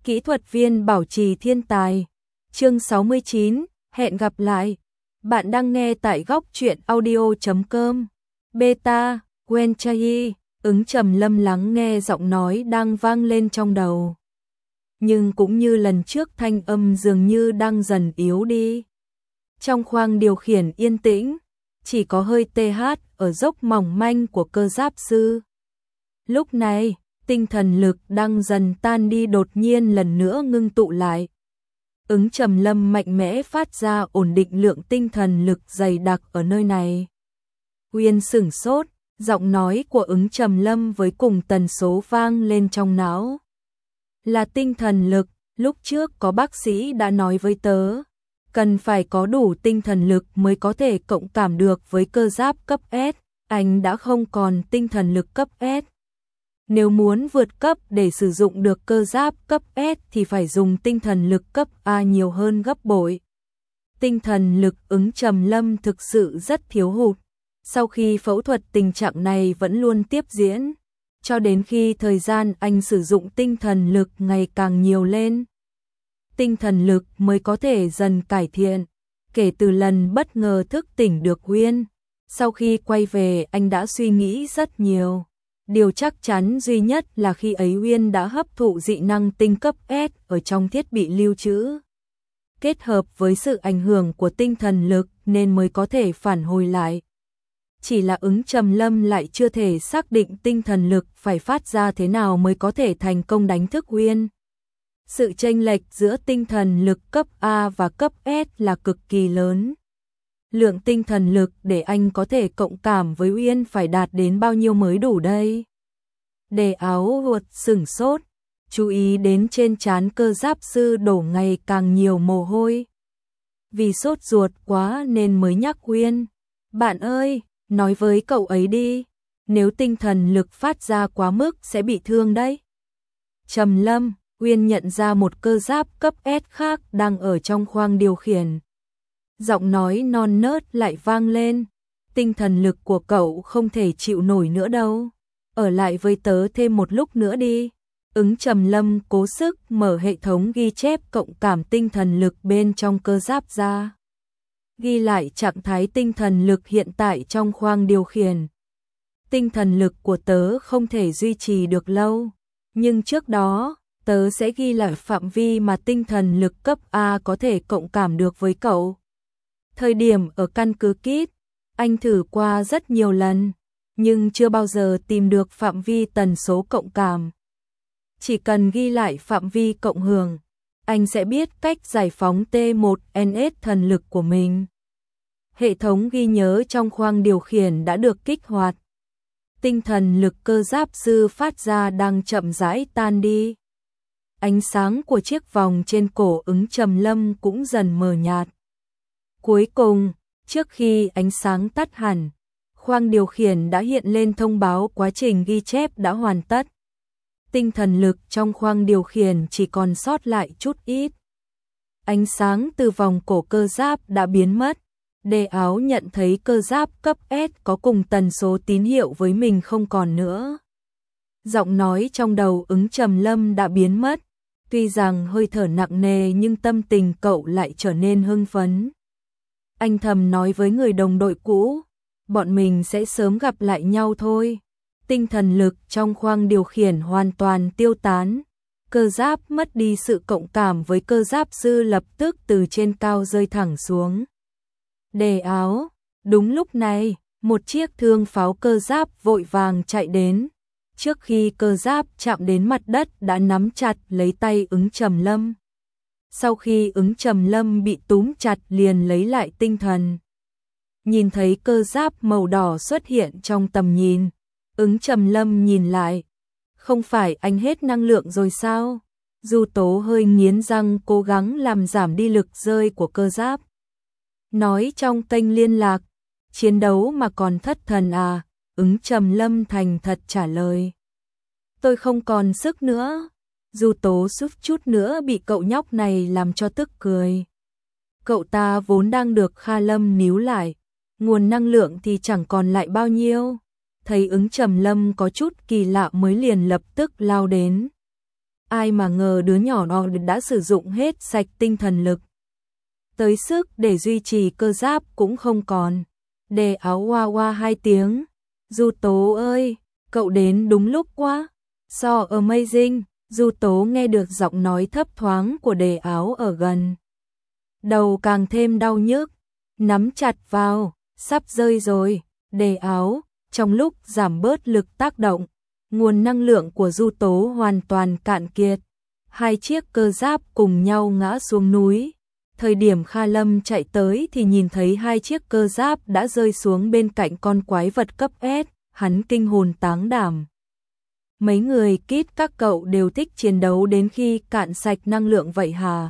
Kỹ thuật viên bảo trì thiên tài. Chương 69, hẹn gặp lại. Bạn đang nghe tại góc truyện audio.com. Beta, Gwen Chai, Ứng Trầm Lâm lắng nghe giọng nói đang vang lên trong đầu. Nhưng cũng như lần trước thanh âm dường như đang dần yếu đi. Trong khoang điều khiển yên tĩnh, chỉ có hơi TH ở dốc mỏng manh của cơ giáp sư. Lúc này, tinh thần lực đang dần tan đi đột nhiên lần nữa ngưng tụ lại. Ứng Trầm Lâm mạnh mẽ phát ra ổn định lượng tinh thần lực dày đặc ở nơi này. Uyên sửng sốt, giọng nói của Ứng Trầm Lâm với cùng tần số vang lên trong não. Là tinh thần lực, lúc trước có bác sĩ đã nói với tớ, cần phải có đủ tinh thần lực mới có thể cộng cảm được với cơ giáp cấp S, anh đã không còn tinh thần lực cấp S. Nếu muốn vượt cấp để sử dụng được cơ giáp cấp S thì phải dùng tinh thần lực cấp A nhiều hơn gấp bội. Tinh thần lực Ứng Trầm Lâm thực sự rất thiếu hụt. Sau khi phẫu thuật tình trạng này vẫn luôn tiếp diễn, cho đến khi thời gian anh sử dụng tinh thần lực ngày càng nhiều lên. Tinh thần lực mới có thể dần cải thiện. Kể từ lần bất ngờ thức tỉnh được Uyên, sau khi quay về anh đã suy nghĩ rất nhiều. Điều chắc chắn duy nhất là khi ấy Uyên đã hấp thụ dị năng tinh cấp S ở trong thiết bị lưu trữ. Kết hợp với sự ảnh hưởng của tinh thần lực nên mới có thể phản hồi lại. Chỉ là Ứng Trầm Lâm lại chưa thể xác định tinh thần lực phải phát ra thế nào mới có thể thành công đánh thức Uyên. Sự chênh lệch giữa tinh thần lực cấp A và cấp S là cực kỳ lớn. Lượng tinh thần lực để anh có thể cộng cảm với Uyên phải đạt đến bao nhiêu mới đủ đây? Đề áo ruột sửng sốt, chú ý đến trên trán cơ giáp sư đổ ngày càng nhiều mồ hôi. Vì sốt ruột quá nên mới nhắc Uyên. Bạn ơi, nói với cậu ấy đi, nếu tinh thần lực phát ra quá mức sẽ bị thương đấy. Trầm Lâm, Uyên nhận ra một cơ giáp cấp S khác đang ở trong khoang điều khiển. Giọng nói non nớt lại vang lên. Tinh thần lực của cậu không thể chịu nổi nữa đâu. Ở lại với tớ thêm một lúc nữa đi. Ứng Trầm Lâm cố sức mở hệ thống ghi chép cộng cảm tinh thần lực bên trong cơ giáp ra. Ghi lại trạng thái tinh thần lực hiện tại trong khoang điều khiển. Tinh thần lực của tớ không thể duy trì được lâu. Nhưng trước đó, tớ sẽ ghi lại phạm vi mà tinh thần lực cấp A có thể cộng cảm được với cậu. Thời điểm ở căn cứ Kit, anh thử qua rất nhiều lần, nhưng chưa bao giờ tìm được phạm vi tần số cộng cảm. Chỉ cần ghi lại phạm vi cộng hưởng, anh sẽ biết cách giải phóng T1NS thần lực của mình. Hệ thống ghi nhớ trong khoang điều khiển đã được kích hoạt. Tinh thần lực cơ giáp sư phát ra đang chậm rãi tan đi. Ánh sáng của chiếc vòng trên cổ Ứng Trầm Lâm cũng dần mờ nhạt. Cuối cùng, trước khi ánh sáng tắt hẳn, khoang điều khiển đã hiện lên thông báo quá trình ghi chép đã hoàn tất. Tinh thần lực trong khoang điều khiển chỉ còn sót lại chút ít. Ánh sáng từ vòng cổ cơ giáp đã biến mất. Đề áo nhận thấy cơ giáp cấp S có cùng tần số tín hiệu với mình không còn nữa. Giọng nói trong đầu Ứng Trầm Lâm đã biến mất. Tuy rằng hơi thở nặng nề nhưng tâm tình cậu lại trở nên hưng phấn. Anh thầm nói với người đồng đội cũ, bọn mình sẽ sớm gặp lại nhau thôi. Tinh thần lực trong khoang điều khiển hoàn toàn tiêu tán. Cơ giáp mất đi sự cộng cảm với cơ giáp sư lập tức từ trên cao rơi thẳng xuống. Đề áo, đúng lúc này, một chiếc thương pháo cơ giáp vội vàng chạy đến. Trước khi cơ giáp chạm đến mặt đất đã nắm chặt lấy tay Ứng Trầm Lâm. Sau khi Ứng Trầm Lâm bị túm chặt liền lấy lại tinh thần. Nhìn thấy cơ giáp màu đỏ xuất hiện trong tầm nhìn, Ứng Trầm Lâm nhìn lại. Không phải anh hết năng lượng rồi sao? Du Tố hơi nghiến răng cố gắng làm giảm đi lực rơi của cơ giáp. Nói trong kênh liên lạc, chiến đấu mà còn thất thần à? Ứng Trầm Lâm thành thật trả lời. Tôi không còn sức nữa. Du Tố suýt chút nữa bị cậu nhóc này làm cho tức cười. Cậu ta vốn đang được Kha Lâm níu lại, nguồn năng lượng thì chẳng còn lại bao nhiêu. Thấy Ứng Trầm Lâm có chút kỳ lạ mới liền lập tức lao đến. ai mà ngờ đứa nhỏ nó đã sử dụng hết sạch tinh thần lực. Tới sức để duy trì cơ giáp cũng không còn. Đề Áo oa oa 2 tiếng. Du Tố ơi, cậu đến đúng lúc quá. So amazing, Du Tố nghe được giọng nói thấp thoáng của Đề Áo ở gần. Đầu càng thêm đau nhức, nắm chặt vào, sắp rơi rồi. Đề Áo, trong lúc giảm bớt lực tác động, nguồn năng lượng của Du Tố hoàn toàn cạn kiệt. 2 chiếc cơ giáp cùng nhau ngã xuống núi. Thời điểm Kha Lâm chạy tới thì nhìn thấy 2 chiếc cơ giáp đã rơi xuống bên cạnh con quái vật cấp S, hắn kinh hồn táng đảm. Mấy người Kit các cậu đều thích chiến đấu đến khi cạn sạch năng lượng vậy hả?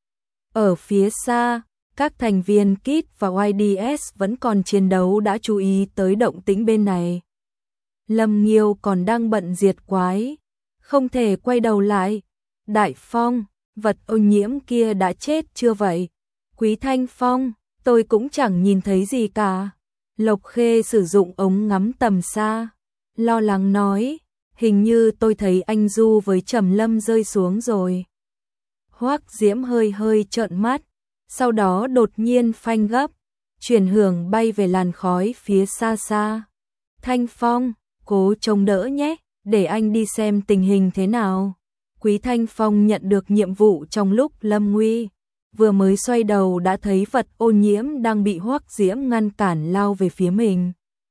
Ở phía xa, các thành viên Kit và YDS vẫn còn chiến đấu đã chú ý tới động tĩnh bên này. Lâm Nghiêu còn đang bận diệt quái, không thể quay đầu lại. Đại Phong, vật ô nhiễm kia đã chết chưa vậy? Quý Thanh Phong, tôi cũng chẳng nhìn thấy gì cả. Lộc Khê sử dụng ống ngắm tầm xa, lo lắng nói, hình như tôi thấy anh Du với Trầm Lâm rơi xuống rồi. Hoắc Diễm hơi hơi trợn mắt, sau đó đột nhiên phanh gấp, chuyển hướng bay về làn khói phía xa xa. Thanh Phong, cố chống đỡ nhé, để anh đi xem tình hình thế nào. Quý Thanh Phong nhận được nhiệm vụ trong lúc lâm nguy, vừa mới xoay đầu đã thấy vật ô nhiễm đang bị Hoắc Diễm ngăn cản lao về phía mình.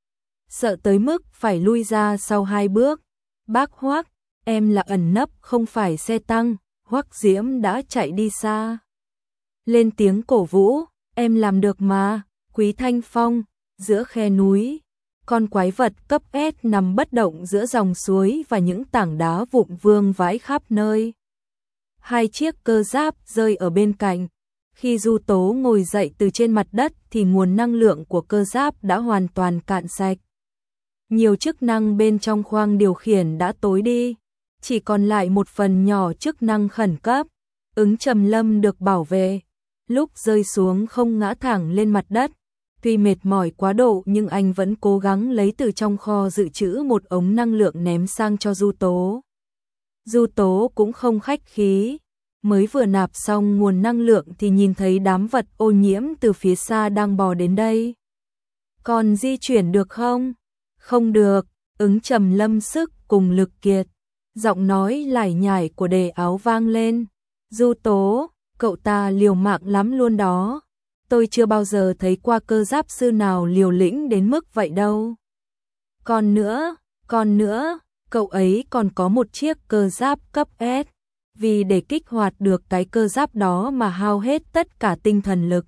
Sợ tới mức phải lui ra sau 2 bước. Bác Hoắc, em là ẩn nấp không phải xe tăng. Hoắc Diễm đã chạy đi xa. Lên tiếng cổ vũ, em làm được mà. Quý Thanh Phong, giữa khe núi, con quái vật cấp S nằm bất động giữa dòng suối và những tảng đá vụn vương vãi khắp nơi. 2 chiếc cơ giáp rơi ở bên cạnh. Khi Du Tố ngồi dậy từ trên mặt đất thì nguồn năng lượng của cơ giáp đã hoàn toàn cạn sạch. Nhiều chức năng bên trong khoang điều khiển đã tối đi, chỉ còn lại một phần nhỏ chức năng khẩn cấp. Ứng Trầm Lâm được bảo vệ, lúc rơi xuống không ngã thẳng lên mặt đất. Tuy mệt mỏi quá độ nhưng anh vẫn cố gắng lấy từ trong kho dự trữ một ống năng lượng ném sang cho Du Tố. Du Tố cũng không khách khí, mới vừa nạp xong nguồn năng lượng thì nhìn thấy đám vật ô nhiễm từ phía xa đang bò đến đây. Còn di chuyển được không? Không được, Ứng Trầm Lâm sức cùng lực kiệt. Giọng nói lải nhải của Đề Áo vang lên. Du Tố, cậu ta liều mạng lắm luôn đó. Tôi chưa bao giờ thấy qua cơ giáp sư nào liều lĩnh đến mức vậy đâu. Còn nữa, cậu ấy còn có một chiếc cơ giáp cấp S. Vì để kích hoạt được cái cơ giáp đó mà hao hết tất cả tinh thần lực.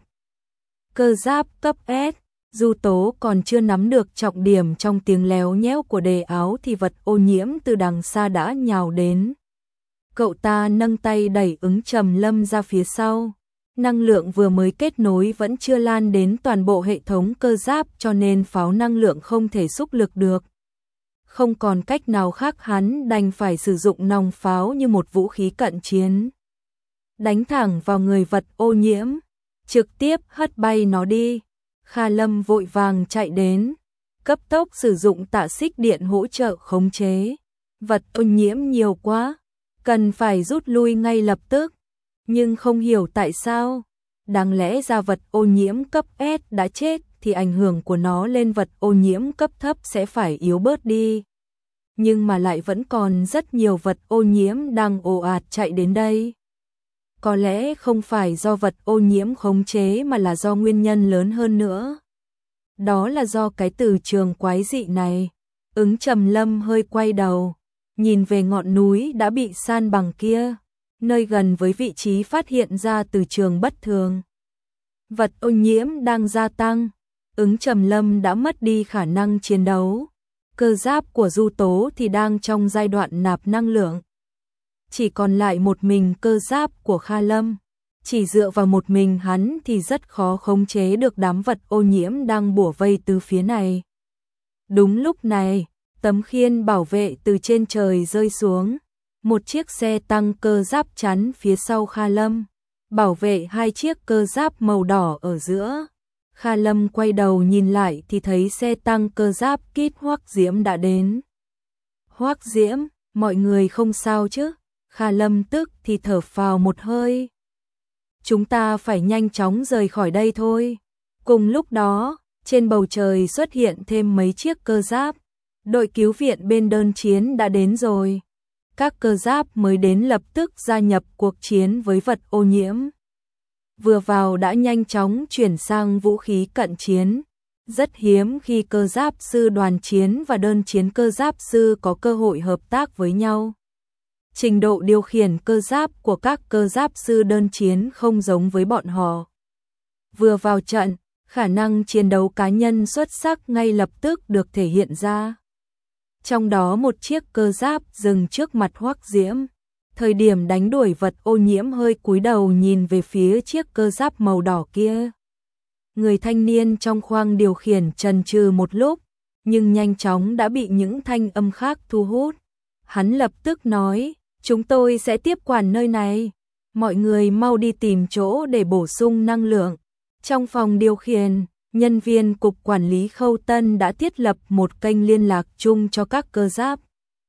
Cơ giáp cấp S, Du Tố còn chưa nắm được trọng điểm trong tiếng léo nhéo của Đề Áo thì vật ô nhiễm từ đằng xa đã nhào đến. Cậu ta nâng tay đẩy Ứng Trầm Lâm ra phía sau. Năng lượng vừa mới kết nối vẫn chưa lan đến toàn bộ hệ thống cơ giáp cho nên pháo năng lượng không thể xúc lực được. Không còn cách nào khác hắn đành phải sử dụng nòng pháo như một vũ khí cận chiến. Đánh thẳng vào người vật ô nhiễm, trực tiếp hất bay nó đi. Kha Lâm vội vàng chạy đến, cấp tốc sử dụng tạ xích điện hỗ trợ khống chế. Vật ô nhiễm nhiều quá, cần phải rút lui ngay lập tức. Nhưng không hiểu tại sao, đáng lẽ ra vật ô nhiễm cấp S đã chết thì ảnh hưởng của nó lên vật ô nhiễm cấp thấp sẽ phải yếu bớt đi. Nhưng mà lại vẫn còn rất nhiều vật ô nhiễm đang ồ ạt chạy đến đây. Có lẽ không phải do vật ô nhiễm khống chế mà là do nguyên nhân lớn hơn nữa. Đó là do cái từ trường quái dị này. Ứng Trầm Lâm hơi quay đầu, nhìn về ngọn núi đã bị san bằng kia, nơi gần với vị trí phát hiện ra từ trường bất thường. Vật ô nhiễm đang gia tăng, Ứng Trầm Lâm đã mất đi khả năng chiến đấu. Cơ giáp của Du Tố thì đang trong giai đoạn nạp năng lượng. Chỉ còn lại một mình cơ giáp của Kha Lâm. Chỉ dựa vào một mình hắn thì rất khó khống chế được đám vật ô nhiễm đang bủa vây từ phía này. Đúng lúc này, tấm khiên bảo vệ từ trên trời rơi xuống. Một chiếc xe tăng cơ giáp chắn phía sau Kha Lâm, bảo vệ 2 chiếc cơ giáp màu đỏ ở giữa. Kha Lâm quay đầu nhìn lại thì thấy xe tăng cơ giáp Kit Hoắc Diễm đã đến. Hoắc Diễm, mọi người không sao chứ? Kha Lâm tức thì thở phào một hơi. Chúng ta phải nhanh chóng rời khỏi đây thôi. Cùng lúc đó, trên bầu trời xuất hiện thêm mấy chiếc cơ giáp. Đội cứu viện bên đơn chiến đã đến rồi. Các cơ giáp mới đến lập tức gia nhập cuộc chiến với vật ô nhiễm. Vừa vào đã nhanh chóng chuyển sang vũ khí cận chiến. Rất hiếm khi cơ giáp sư đoàn chiến và đơn chiến cơ giáp sư có cơ hội hợp tác với nhau. Trình độ điều khiển cơ giáp của các cơ giáp sư đơn chiến không giống với bọn họ. Vừa vào trận, khả năng chiến đấu cá nhân xuất sắc ngay lập tức được thể hiện ra. Trong đó một chiếc cơ giáp dừng trước mặt Hoắc Diễm. Thời điểm đánh đuổi vật ô nhiễm hơi cúi đầu nhìn về phía chiếc cơ giáp màu đỏ kia. Người thanh niên trong khoang điều khiển chần chừ một lúc, nhưng nhanh chóng đã bị những thanh âm khác thu hút. Hắn lập tức nói, chúng tôi sẽ tiếp quản nơi này. Mọi người mau đi tìm chỗ để bổ sung năng lượng. Trong phòng điều khiển, nhân viên cục quản lý Khâu Tân đã thiết lập một kênh liên lạc chung cho các cơ giáp.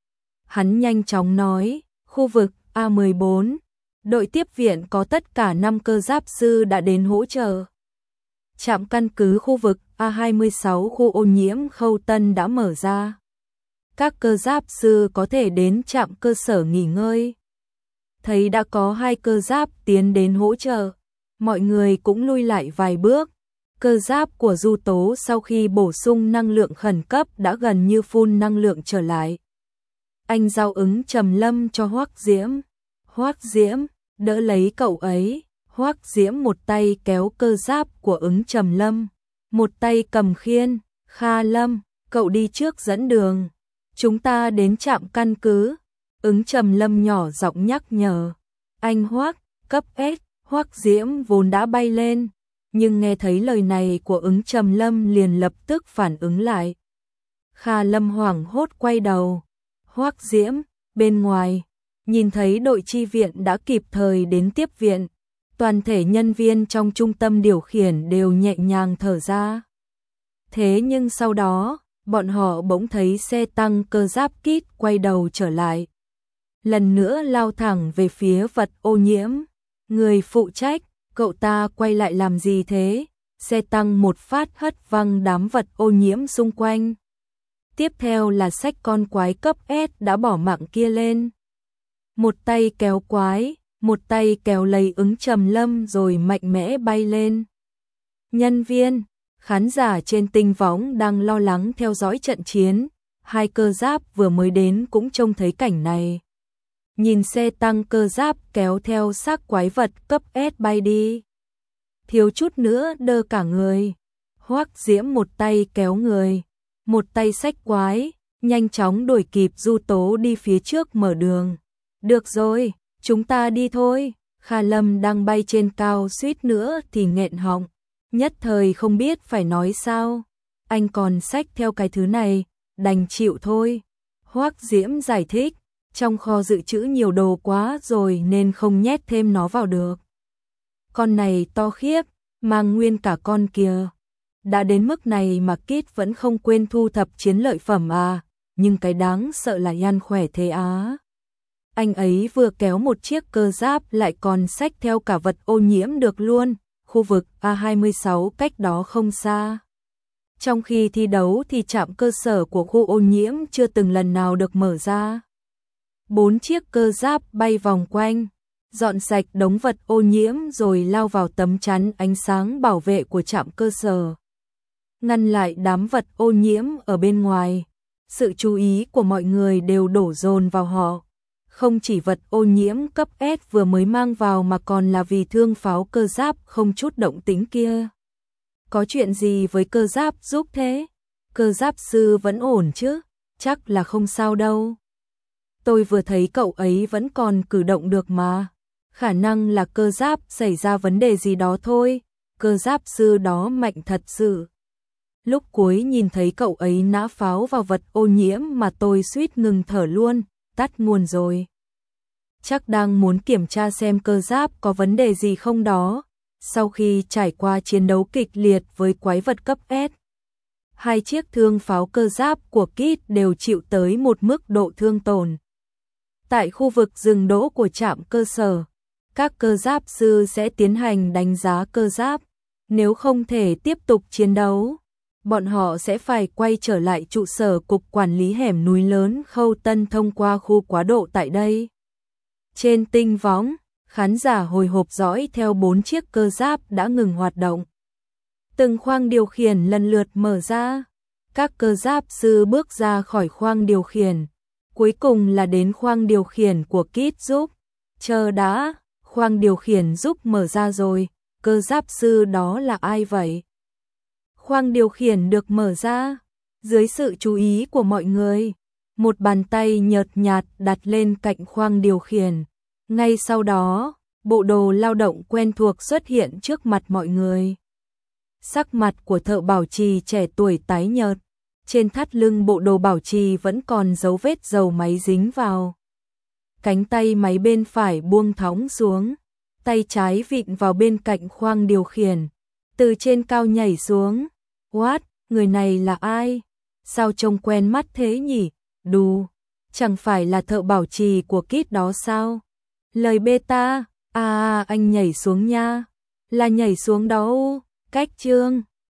Hắn nhanh chóng nói, khu vực A14, đội tiếp viện có tất cả 5 cơ giáp sư đã đến hỗ trợ. Trạm căn cứ khu vực A26 khu ô nhiễm Khâu Tân đã mở ra. Các cơ giáp sư có thể đến trạm cơ sở nghỉ ngơi. Thấy đã có 2 cơ giáp tiến đến hỗ trợ, mọi người cũng lui lại vài bước. Cơ giáp của Du Tố sau khi bổ sung năng lượng khẩn cấp đã gần như phun năng lượng trở lại. Anh giao ứng Trầm Lâm cho Hoắc Diễm. Hoắc Diễm, đỡ lấy cậu ấy. Hoắc Diễm một tay kéo cơ giáp của ứng Trầm Lâm, một tay cầm khiên. Kha Lâm, cậu đi trước dẫn đường. Chúng ta đến trạm căn cứ. Ứng Trầm Lâm nhỏ giọng nhắc nhở. Anh Hoắc, cấp S. Hoắc Diễm vốn đã bay lên, nhưng nghe thấy lời này của ứng Trầm Lâm liền lập tức phản ứng lại. Kha Lâm hoảng hốt quay đầu. Hoắc Diễm, bên ngoài, nhìn thấy đội chi viện đã kịp thời đến tiếp viện. Toàn thể nhân viên trong trung tâm điều khiển đều nhẹ nhàng thở ra. Thế nhưng sau đó, bọn họ bỗng thấy xe tăng cơ giáp Kit quay đầu trở lại. Lần nữa lao thẳng về phía vật ô nhiễm. Người phụ trách, cậu ta quay lại làm gì thế? Xe tăng một phát hất văng đám vật ô nhiễm xung quanh. Tiếp theo là xách con quái cấp S đã bỏ mạng kia lên. Một tay kéo quái, một tay kéo lấy ứng Trầm Lâm rồi mạnh mẽ bay lên. Nhân viên, khán giả trên tinh võng đang lo lắng theo dõi trận chiến. 2 cơ giáp vừa mới đến cũng trông thấy cảnh này. Nhìn xe tăng cơ giáp kéo theo xác quái vật cấp S bay đi. Thiếu chút nữa đơ cả người. Hoắc Diễm một tay kéo người, một tay xách quái, nhanh chóng đuổi kịp Du Tố đi phía trước mở đường. Được rồi, chúng ta đi thôi. Kha Lâm đang bay trên cao suýt nữa thì nghẹn họng. Nhất thời không biết phải nói sao. Anh còn xách theo cái thứ này, đành chịu thôi. Hoắc Diễm giải thích. Trong kho dự trữ nhiều đồ quá rồi nên không nhét thêm nó vào được. Con này to khiếp, mang nguyên cả con kìa. Đã đến mức này mà Kit vẫn không quên thu thập chiến lợi phẩm à, nhưng cái đáng sợ là Yan khỏe thế á. Anh ấy vừa kéo một chiếc cơ giáp lại còn xách theo cả vật ô nhiễm được luôn, khu vực A26 cách đó không xa. Trong khi thi đấu thì trạm cơ sở của khu ô nhiễm chưa từng lần nào được mở ra. 4 chiếc cơ giáp bay vòng quanh, dọn sạch đống vật ô nhiễm rồi lao vào tấm chắn ánh sáng bảo vệ của trạm cơ sở. Ngăn lại đám vật ô nhiễm ở bên ngoài. Sự chú ý của mọi người đều đổ dồn vào họ. Không chỉ vật ô nhiễm cấp S vừa mới mang vào mà còn là vì thương pháo cơ giáp không chút động tĩnh kia. Có chuyện gì với cơ giáp giúp thế? Cơ giáp sư vẫn ổn chứ? Chắc là không sao đâu. Tôi vừa thấy cậu ấy vẫn còn cử động được mà. Khả năng là cơ giáp xảy ra vấn đề gì đó thôi. Cơ giáp sư đó mạnh thật sự. Lúc cuối nhìn thấy cậu ấy nã pháo vào vật ô nhiễm mà tôi suýt ngừng thở luôn, tắt nguồn rồi. Chắc đang muốn kiểm tra xem cơ giáp có vấn đề gì không đó. Sau khi trải qua chiến đấu kịch liệt với quái vật cấp S, 2 chiếc thương pháo cơ giáp của Kit đều chịu tới một mức độ thương tổn. Tại khu vực dừng đỗ của trạm cơ sở, các cơ giáp sư sẽ tiến hành đánh giá cơ giáp. Nếu không thể tiếp tục chiến đấu, bọn họ sẽ phải quay trở lại trụ sở Cục Quản lý hẻm núi lớn Khâu Tân thông qua khu quá độ tại đây. Trên tinh võng, khán giả hồi hộp dõi theo 4 chiếc cơ giáp đã ngừng hoạt động. Từng khoang điều khiển lần lượt mở ra. Các cơ giáp sư bước ra khỏi khoang điều khiển. Cuối cùng là đến khoang điều khiển của Kit giúp. Chờ đã, khoang điều khiển giúp mở ra rồi. Cơ giáp sư đó là ai vậy? Khoang điều khiển được mở ra. Dưới sự chú ý của mọi người, một bàn tay nhợt nhạt đặt lên cạnh khoang điều khiển. Ngay sau đó, bộ đồ lao động quen thuộc xuất hiện trước mặt mọi người. Sắc mặt của thợ bảo trì trẻ tuổi tái nhợt. Trên thắt lưng bộ đồ bảo trì vẫn còn dấu vết dầu máy dính vào. Cánh tay máy bên phải buông thõng xuống. Tay trái vịn vào bên cạnh khoang điều khiển. Từ trên cao nhảy xuống. What? Người này là ai? Sao trông quen mắt thế nhỉ? Đù, chẳng phải là thợ bảo trì của Kit đó sao? Lời beta, anh nhảy xuống nha. Là nhảy xuống đó. Cách chương